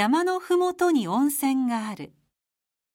山のふもとに温泉がある。